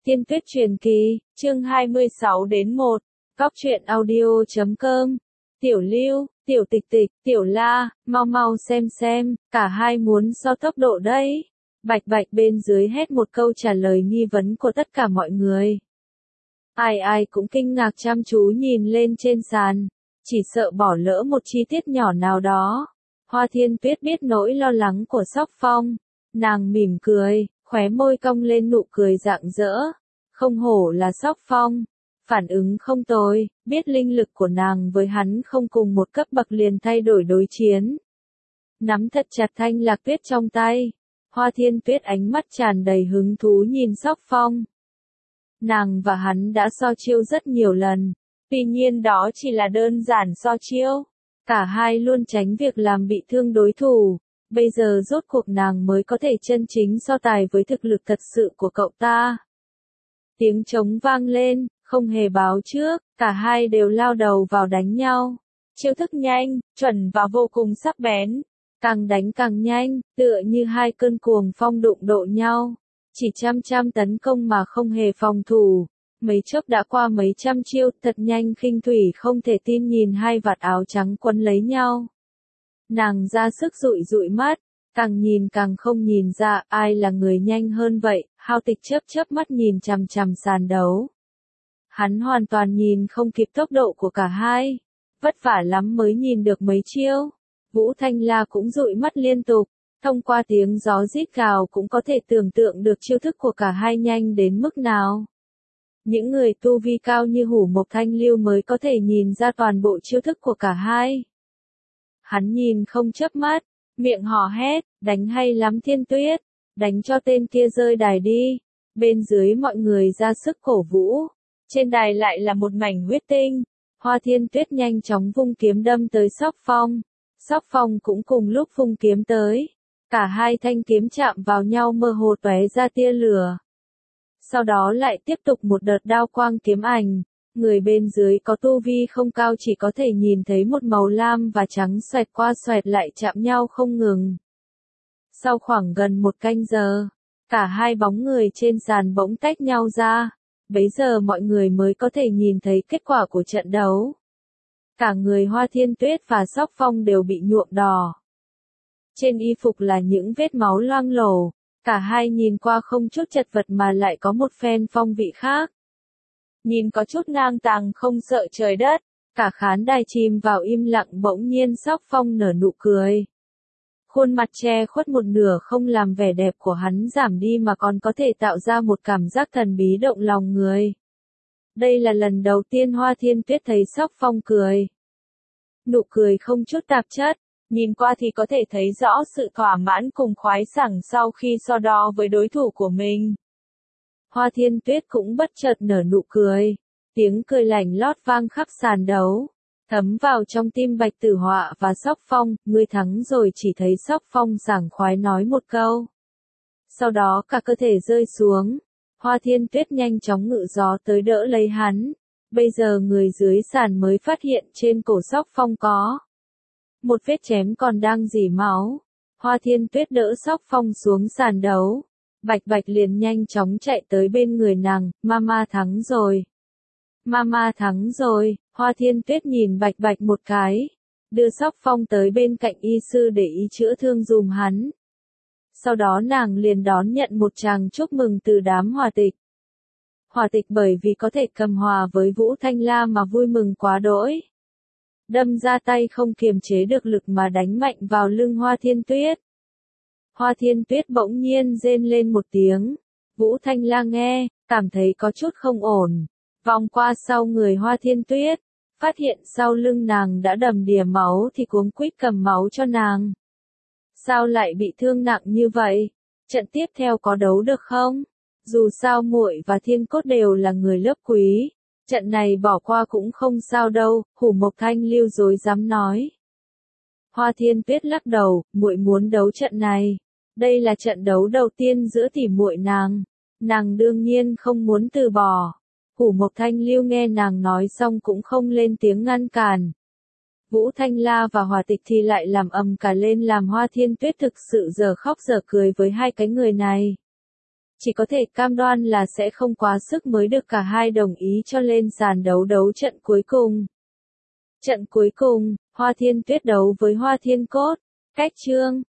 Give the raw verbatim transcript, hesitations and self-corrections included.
Thiên Tuyết truyền kỳ, chương hai mươi sáu đến một, Góc truyện audio chấm com. Tiểu Lưu, Tiểu Tịch Tịch, Tiểu La, mau mau xem xem, cả hai muốn so tốc độ đấy. Bạch Bạch bên dưới hét một câu trả lời nghi vấn của tất cả mọi người. Ai ai cũng kinh ngạc chăm chú nhìn lên trên sàn, chỉ sợ bỏ lỡ một chi tiết nhỏ nào đó. Hoa Thiên Tuyết biết nỗi lo lắng của Sóc Phong, nàng mỉm cười, khóe môi cong lên nụ cười rạng rỡ. Không hổ là Sóc Phong, phản ứng không tồi, biết linh lực của nàng với hắn không cùng một cấp bậc liền thay đổi đối chiến. Nắm thật chặt thanh lạc tuyết trong tay, Hoa Thiên Tuyết ánh mắt tràn đầy hứng thú nhìn Sóc Phong. Nàng và hắn đã so chiêu rất nhiều lần, tuy nhiên đó chỉ là đơn giản so chiêu. Cả hai luôn tránh việc làm bị thương đối thủ, bây giờ rốt cuộc nàng mới có thể chân chính so tài với thực lực thật sự của cậu ta. Tiếng trống vang lên, không hề báo trước, cả hai đều lao đầu vào đánh nhau. Chiêu thức nhanh, chuẩn và vô cùng sắc bén, càng đánh càng nhanh, tựa như hai cơn cuồng phong đụng độ nhau. Chỉ trăm trăm tấn công mà không hề phòng thủ. Mấy chốc đã qua mấy trăm chiêu, thật nhanh khinh thủy không thể tin nhìn hai vạt áo trắng quấn lấy nhau. Nàng ra sức dụi dụi mắt, càng nhìn càng không nhìn ra ai là người nhanh hơn vậy. Hao Tịch chớp chớp mắt nhìn chằm chằm sàn đấu. Hắn hoàn toàn nhìn không kịp tốc độ của cả hai, vất vả lắm mới nhìn được mấy chiêu. Vũ Thanh La cũng dụi mắt liên tục, thông qua tiếng gió rít gào cũng có thể tưởng tượng được chiêu thức của cả hai nhanh đến mức nào. Những người tu vi cao như Hủ Mộc Thanh Lưu mới có thể nhìn ra toàn bộ chiêu thức của cả hai. Hắn nhìn không chớp mắt, miệng hò hét, đánh hay lắm Thiên Tuyết, đánh cho tên kia rơi đài đi. Bên dưới mọi người ra sức cổ vũ, trên đài lại là một mảnh huyết tinh. Hoa Thiên Tuyết nhanh chóng vung kiếm đâm tới Sóc Phong, Sóc Phong cũng cùng lúc vung kiếm tới. Cả hai thanh kiếm chạm vào nhau mơ hồ tóe ra tia lửa. Sau đó lại tiếp tục một đợt đao quang kiếm ảnh, người bên dưới có tu vi không cao chỉ có thể nhìn thấy một màu lam và trắng xoẹt qua xoẹt lại chạm nhau không ngừng. Sau khoảng gần một canh giờ, cả hai bóng người trên sàn bỗng tách nhau ra, bấy giờ mọi người mới có thể nhìn thấy kết quả của trận đấu. Cả người Hoa Thiên Tuyết và Sóc Phong đều bị nhuộm đỏ. Trên y phục là những vết máu loang lổ. Cả hai nhìn qua không chút chật vật mà lại có một phen phong vị khác. Nhìn có chút ngang tàng không sợ trời đất, cả khán đài chìm vào im lặng bỗng nhiên Sóc Phong nở nụ cười. Khuôn mặt che khuất một nửa không làm vẻ đẹp của hắn giảm đi mà còn có thể tạo ra một cảm giác thần bí động lòng người. Đây là lần đầu tiên Hoa Thiên Tuyết thấy Sóc Phong cười. Nụ cười không chút tạp chất. Nhìn qua thì có thể thấy rõ sự thỏa mãn cùng khoái sảng sau khi so đo với đối thủ của mình. Hoa Thiên Tuyết cũng bất chợt nở nụ cười, tiếng cười lành lót vang khắp sàn đấu, thấm vào trong tim Bạch Tử Họa và Sóc Phong. Ngươi thắng rồi. Chỉ thấy Sóc Phong sảng khoái nói một câu. Sau đó cả cơ thể rơi xuống, Hoa Thiên Tuyết nhanh chóng ngự gió tới đỡ lấy hắn. Bây giờ người dưới sàn mới phát hiện trên cổ Sóc Phong có một vết chém còn đang rỉ máu. Hoa Thiên Tuyết đỡ Sóc Phong xuống sàn đấu. Bạch Bạch liền nhanh chóng chạy tới bên người nàng. Mama thắng rồi. Mama thắng rồi. Hoa Thiên Tuyết nhìn Bạch Bạch một cái, đưa Sóc Phong tới bên cạnh y sư để y chữa thương dùm hắn. Sau đó nàng liền đón nhận một tràng chúc mừng từ đám Hòa Tịch. Hòa Tịch bởi vì có thể cầm hòa với Vũ Thanh La mà vui mừng quá đỗi. Đâm ra tay không kiềm chế được lực mà đánh mạnh vào lưng Hoa Thiên Tuyết. Hoa Thiên Tuyết bỗng nhiên rên lên một tiếng. Vũ Thanh La nghe, cảm thấy có chút không ổn. Vòng qua sau người Hoa Thiên Tuyết, phát hiện sau lưng nàng đã đầm đìa máu thì cuống quýt cầm máu cho nàng. Sao lại bị thương nặng như vậy? Trận tiếp theo có đấu được không? Dù sao muội và Thiên Cốt đều là người lớp quý. Trận này bỏ qua cũng không sao đâu. Hủ Mộc Thanh Lưu dối dám nói. Hoa Thiên Tuyết lắc đầu, muội muốn đấu trận này. Đây là trận đấu đầu tiên giữa tỷ muội nàng. Nàng đương nhiên không muốn từ bỏ. Hủ Mộc Thanh Lưu nghe nàng nói xong cũng không lên tiếng ngăn cản. Vũ Thanh La và Hòa Tịch thì lại làm ầm cả lên làm Hoa Thiên Tuyết thực sự giờ khóc giờ cười với hai cái người này. chỉ có thể cam đoan là sẽ không quá sức mới được cả hai đồng ý cho lên sàn đấu đấu trận cuối cùng. Trận cuối cùng, Hoa Thiên Tuyết đấu với Hoa Thiên Cốt. Cách chương